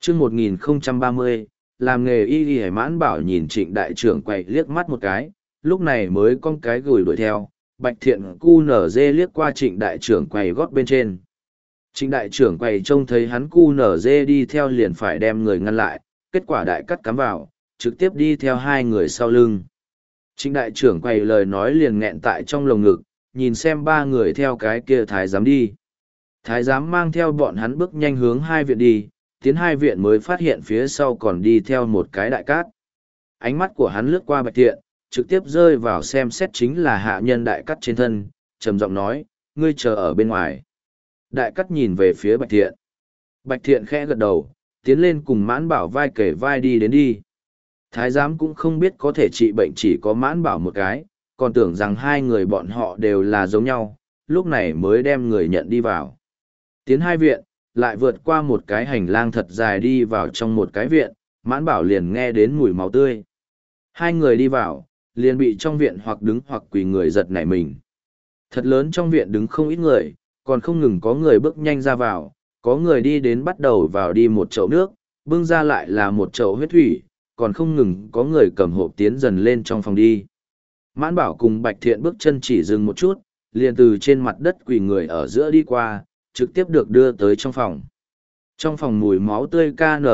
chương 1030, làm nghề y y Mãn Bảo nhìn Trịnh đại trưởng quầy liếc mắt một cái, lúc này mới con cái gửi đuổi theo. Bạch Thiện cu nở dê liếc qua Trịnh đại trưởng quầy gót bên trên. Trịnh đại trưởng quầy trông thấy hắn cu nở dê đi theo liền phải đem người ngăn lại, kết quả đại cắt cắm vào, trực tiếp đi theo hai người sau lưng. Trịnh đại trưởng quầy lời nói liền nghẹn tại trong lồng ngực, nhìn xem ba người theo cái kia thái giám đi. Thái giám mang theo bọn hắn bước nhanh hướng hai viện đi, tiến hai viện mới phát hiện phía sau còn đi theo một cái đại cát. Ánh mắt của hắn lướt qua Bạch Thiện, trực tiếp rơi vào xem xét chính là hạ nhân đại cát trên thân, trầm giọng nói, ngươi chờ ở bên ngoài. Đại cát nhìn về phía Bạch Thiện. Bạch Thiện khẽ gật đầu, tiến lên cùng Mãn Bảo vai kể vai đi đến đi. Thái giám cũng không biết có thể trị bệnh chỉ có Mãn Bảo một cái, còn tưởng rằng hai người bọn họ đều là giống nhau, lúc này mới đem người nhận đi vào. Tiến hai viện, lại vượt qua một cái hành lang thật dài đi vào trong một cái viện, Mãn Bảo liền nghe đến mùi máu tươi. Hai người đi vào, liền bị trong viện hoặc đứng hoặc quỳ người giật nảy mình. Thật lớn trong viện đứng không ít người, còn không ngừng có người bước nhanh ra vào, có người đi đến bắt đầu vào đi một chậu nước, bưng ra lại là một chậu huyết thủy, còn không ngừng có người cầm hộp tiến dần lên trong phòng đi. Mãn Bảo cùng Bạch Thiện bước chân chỉ dừng một chút, liền từ trên mặt đất quỳ người ở giữa đi qua, trực tiếp được đưa tới trong phòng. Trong phòng mùi máu tươi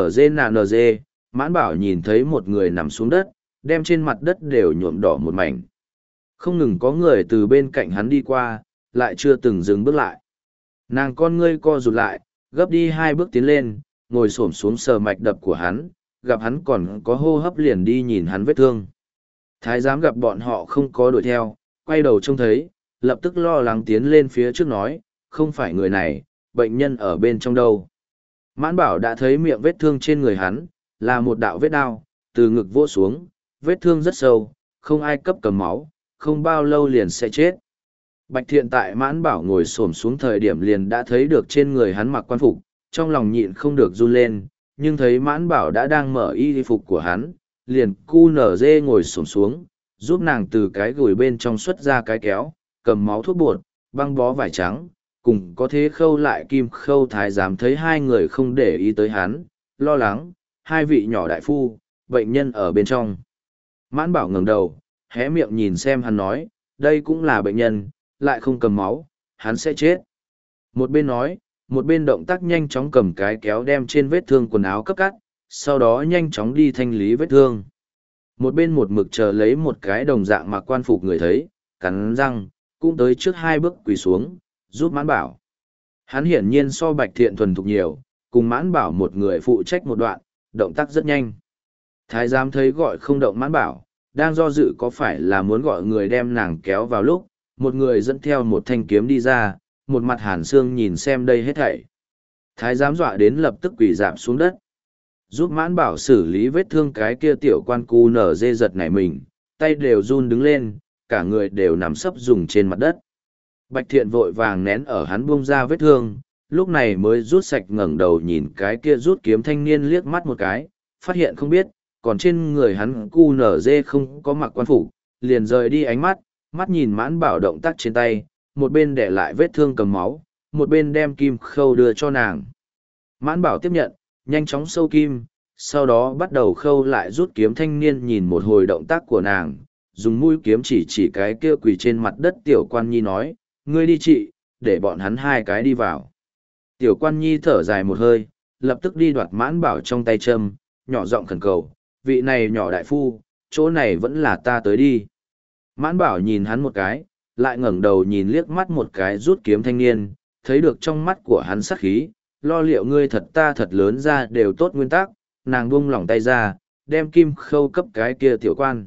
KNG, Mãn Bảo nhìn thấy một người nằm xuống đất, đem trên mặt đất đều nhuộm đỏ một mảnh. Không ngừng có người từ bên cạnh hắn đi qua, lại chưa từng dừng bước lại. Nàng con ngươi co rụt lại, gấp đi hai bước tiến lên, ngồi xổm xuống sờ mạch đập của hắn, gặp hắn còn có hô hấp liền đi nhìn hắn vết thương. Thái giám gặp bọn họ không có đuổi theo, quay đầu trông thấy, lập tức lo lắng tiến lên phía trước nói, không phải người này, bệnh nhân ở bên trong đâu. Mãn Bảo đã thấy miệng vết thương trên người hắn, là một đạo vết đao, từ ngực vỗ xuống, vết thương rất sâu, không ai cấp cầm máu, không bao lâu liền sẽ chết. Bạch Thiện tại Mãn Bảo ngồi xổm xuống thời điểm liền đã thấy được trên người hắn mặc quan phục, trong lòng nhịn không được run lên, nhưng thấy Mãn Bảo đã đang mở y phục của hắn, liền cu nở dê ngồi xổm xuống, giúp nàng từ cái gùi bên trong xuất ra cái kéo, cầm máu thuốc bột, băng bó vải trắng, cùng có thế khâu lại kim khâu. Thái giám thấy hai người không để ý tới hắn, lo lắng, hai vị nhỏ đại phu, bệnh nhân ở bên trong. Mãn Bảo ngẩng đầu, hé miệng nhìn xem hắn nói, đây cũng là bệnh nhân, lại không cầm máu, hắn sẽ chết. Một bên nói, một bên động tác nhanh chóng cầm cái kéo đem trên vết thương quần áo cấp cắt, sau đó nhanh chóng đi thanh lý vết thương. Một bên một mực chờ lấy một cái đồng dạng mặc quan phục người thấy, cắn răng, cũng tới trước hai bước quỳ xuống, giúp Mãn Bảo. Hắn hiển nhiên so Bạch Thiện thuần thục nhiều, cùng Mãn Bảo một người phụ trách một đoạn, động tác rất nhanh. Thái giám thấy gọi không động Mãn Bảo, đang do dự có phải là muốn gọi người đem nàng kéo vào lúc, một người dẫn theo một thanh kiếm đi ra, một mặt hàn xương nhìn xem đây hết thảy. Thái giám dọa đến lập tức quỳ rạp xuống đất. Giúp Mãn Bảo xử lý vết thương cái kia tiểu quan cu nở dê giật nảy mình, tay đều run đứng lên, cả người đều nằm sấp dùng trên mặt đất. Bạch Thiện vội vàng nén ở hắn buông ra vết thương, lúc này mới rút sạch ngẩng đầu nhìn cái kia rút kiếm thanh niên liếc mắt một cái, phát hiện không biết, còn trên người hắn cu nở dê không có mặc quan phục, liền rời đi ánh mắt, mắt nhìn Mãn Bảo động tác trên tay, một bên để lại vết thương cầm máu, một bên đem kim khâu đưa cho nàng. Mãn Bảo tiếp nhận, nhanh chóng sâu kim, sau đó bắt đầu khâu lại rút kiếm. Thanh niên nhìn một hồi động tác của nàng, dùng mũi kiếm chỉ cái kia quỳ trên mặt đất tiểu quan nhi nói, ngươi đi trị, để bọn hắn hai cái đi vào. Tiểu quan nhi thở dài một hơi, lập tức đi đoạt Mãn Bảo trong tay châm, nhỏ giọng khẩn cầu, vị này nhỏ đại phu, chỗ này vẫn là ta tới đi. Mãn Bảo nhìn hắn một cái, lại ngẩng đầu nhìn liếc mắt một cái rút kiếm thanh niên, thấy được trong mắt của hắn sắc khí, lo liệu ngươi thật ta thật lớn ra đều tốt nguyên tắc, nàng buông lỏng tay ra, đem kim khâu cấp cái kia tiểu quan.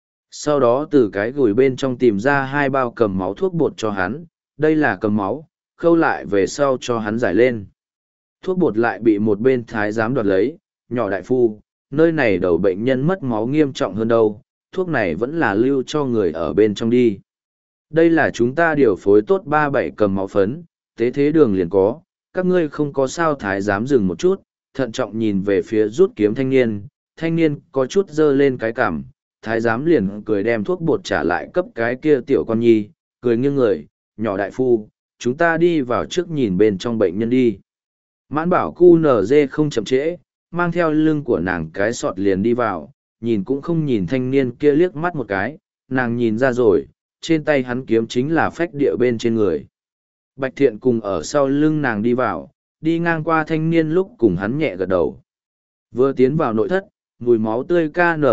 Sau đó từ cái gùi bên trong tìm ra hai bao cầm máu thuốc bột cho hắn, đây là cầm máu, khâu lại về sau cho hắn giải lên. Thuốc bột lại bị một bên thái giám đoạt lấy, nhỏ đại phu, nơi này đầu bệnh nhân mất máu nghiêm trọng hơn đâu, thuốc này vẫn là lưu cho người ở bên trong đi. Đây là chúng ta điều phối tốt 37 cầm máu phấn, tế thế đường liền có, các ngươi không có sao. Thái giám dừng một chút, thận trọng nhìn về phía rút kiếm thanh niên có chút dơ lên cái cằm, thái giám liền cười đem thuốc bột trả lại cấp cái kia tiểu con nhi, cười nghiêng người, nhỏ đại phu, chúng ta đi vào trước nhìn bên trong bệnh nhân đi. Mãn Bảo cu nở dê không chậm trễ, mang theo lưng của nàng cái sọt liền đi vào, nhìn cũng không nhìn thanh niên kia liếc mắt một cái, nàng nhìn ra rồi, trên tay hắn kiếm chính là phách địa bên trên người. Bạch Thiện cùng ở sau lưng nàng đi vào, đi ngang qua thanh niên lúc cùng hắn nhẹ gật đầu. Vừa tiến vào nội thất, mùi máu tươi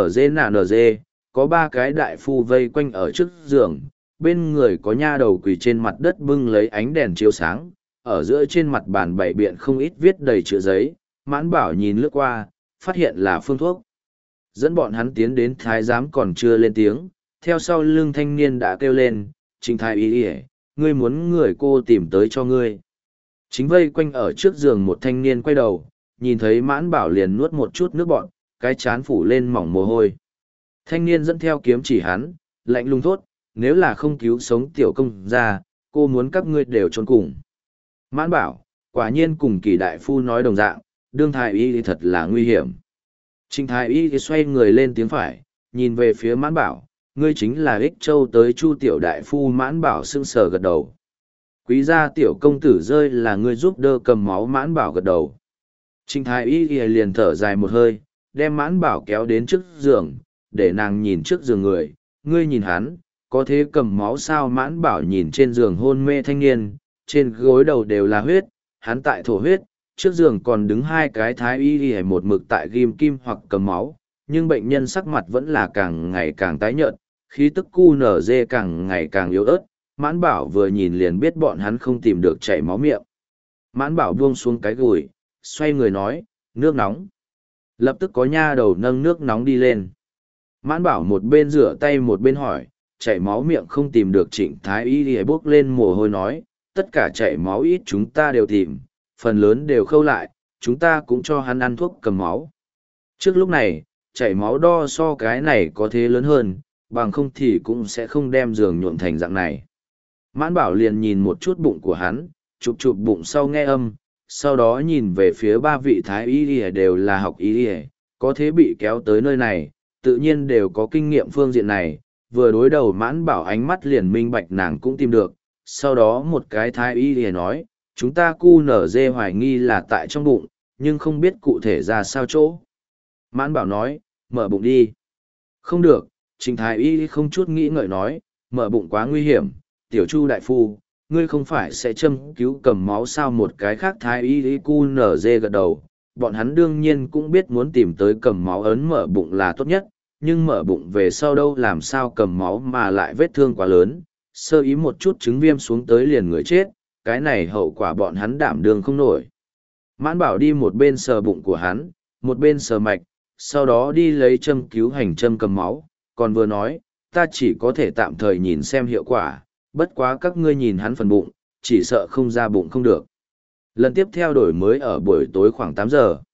KNG, có ba cái đại phu vây quanh ở trước giường, bên người có nha đầu quỳ trên mặt đất bưng lấy ánh đèn chiếu sáng, ở giữa trên mặt bàn bày biện không ít viết đầy chữ giấy, Mãn Bảo nhìn lướt qua, phát hiện là phương thuốc. Dẫn bọn hắn tiến đến thái giám còn chưa lên tiếng, theo sau lưng thanh niên đã kêu lên, Trịnh thái y đi, ngươi muốn người cô tìm tới cho ngươi. Chính vây quanh ở trước giường một thanh niên quay đầu, nhìn thấy Mãn Bảo liền nuốt một chút nước bọn, cái chán phủ lên mỏng mồ hôi. Thanh niên dẫn theo kiếm chỉ hắn, lạnh lùng thốt, nếu là không cứu sống tiểu công ra, cô muốn các ngươi đều trốn cùng. Mãn Bảo, quả nhiên cùng Kỳ đại phu nói đồng dạng, đương thái y thì thật là nguy hiểm. Trịnh thái y thì xoay người lên tiếng phải, nhìn về phía Mãn Bảo, ngươi chính là Ích Châu tới Chu tiểu đại phu. Mãn Bảo sững sờ gật đầu. Quý gia tiểu công tử rơi là ngươi giúp đỡ cầm máu. Mãn Bảo gật đầu. Trịnh thái y thì liền thở dài một hơi, đem Mãn Bảo kéo đến trước giường, để nàng nhìn trước giường người, ngươi nhìn hắn, có thế cầm máu sao? Mãn Bảo nhìn trên giường hôn mê thanh niên, trên gối đầu đều là huyết, hắn tại thổ huyết, trước giường còn đứng hai cái thái y y một mực tại ghim kim hoặc cầm máu, nhưng bệnh nhân sắc mặt vẫn là càng ngày càng tái nhợt, khí tức QNZ càng ngày càng yếu ớt. Mãn Bảo vừa nhìn liền biết bọn hắn không tìm được chảy máu miệng. Mãn Bảo buông xuống cái gùi, xoay người nói, nước nóng. Lập tức có nha đầu nâng nước nóng đi lên. Mãn Bảo một bên rửa tay một bên hỏi, chảy máu miệng không tìm được. Trịnh thái y y bước lên mồ hôi nói, tất cả chảy máu ít chúng ta đều tìm, phần lớn đều khâu lại, chúng ta cũng cho hắn ăn thuốc cầm máu. Trước lúc này, chảy máu đo so cái này có thế lớn hơn, bằng không thì cũng sẽ không đem giường nhuộm thành dạng này. Mãn Bảo liền nhìn một chút bụng của hắn, chụp chụp bụng sau nghe âm, sau đó nhìn về phía ba vị thái y đều là học y, có thế bị kéo tới nơi này, tự nhiên đều có kinh nghiệm phương diện này. Vừa đối đầu Mãn Bảo ánh mắt liền minh bạch nàng cũng tìm được, sau đó một cái thái y nói, chúng ta QNZ hoài nghi là tại trong bụng, nhưng không biết cụ thể ra sao chỗ. Mãn Bảo nói, mở bụng đi. Không được. Trịnh thái y không chút nghĩ ngợi nói, mở bụng quá nguy hiểm, tiểu Chu đại phu, ngươi không phải sẽ châm cứu cầm máu sao? Một cái khác thái y QNZ gật đầu, bọn hắn đương nhiên cũng biết muốn tìm tới cầm máu ấn mở bụng là tốt nhất, nhưng mở bụng về sau đâu làm sao cầm máu mà lại vết thương quá lớn, sơ ý một chút chứng viêm xuống tới liền người chết, cái này hậu quả bọn hắn đảm đương không nổi. Mãn Bảo đi một bên sờ bụng của hắn, một bên sờ mạch, sau đó đi lấy châm cứu hành châm cầm máu, còn vừa nói, ta chỉ có thể tạm thời nhìn xem hiệu quả, bất quá các ngươi nhìn hắn phần bụng, chỉ sợ không ra bụng không được. Lần tiếp theo đổi mới ở buổi tối khoảng 8 giờ.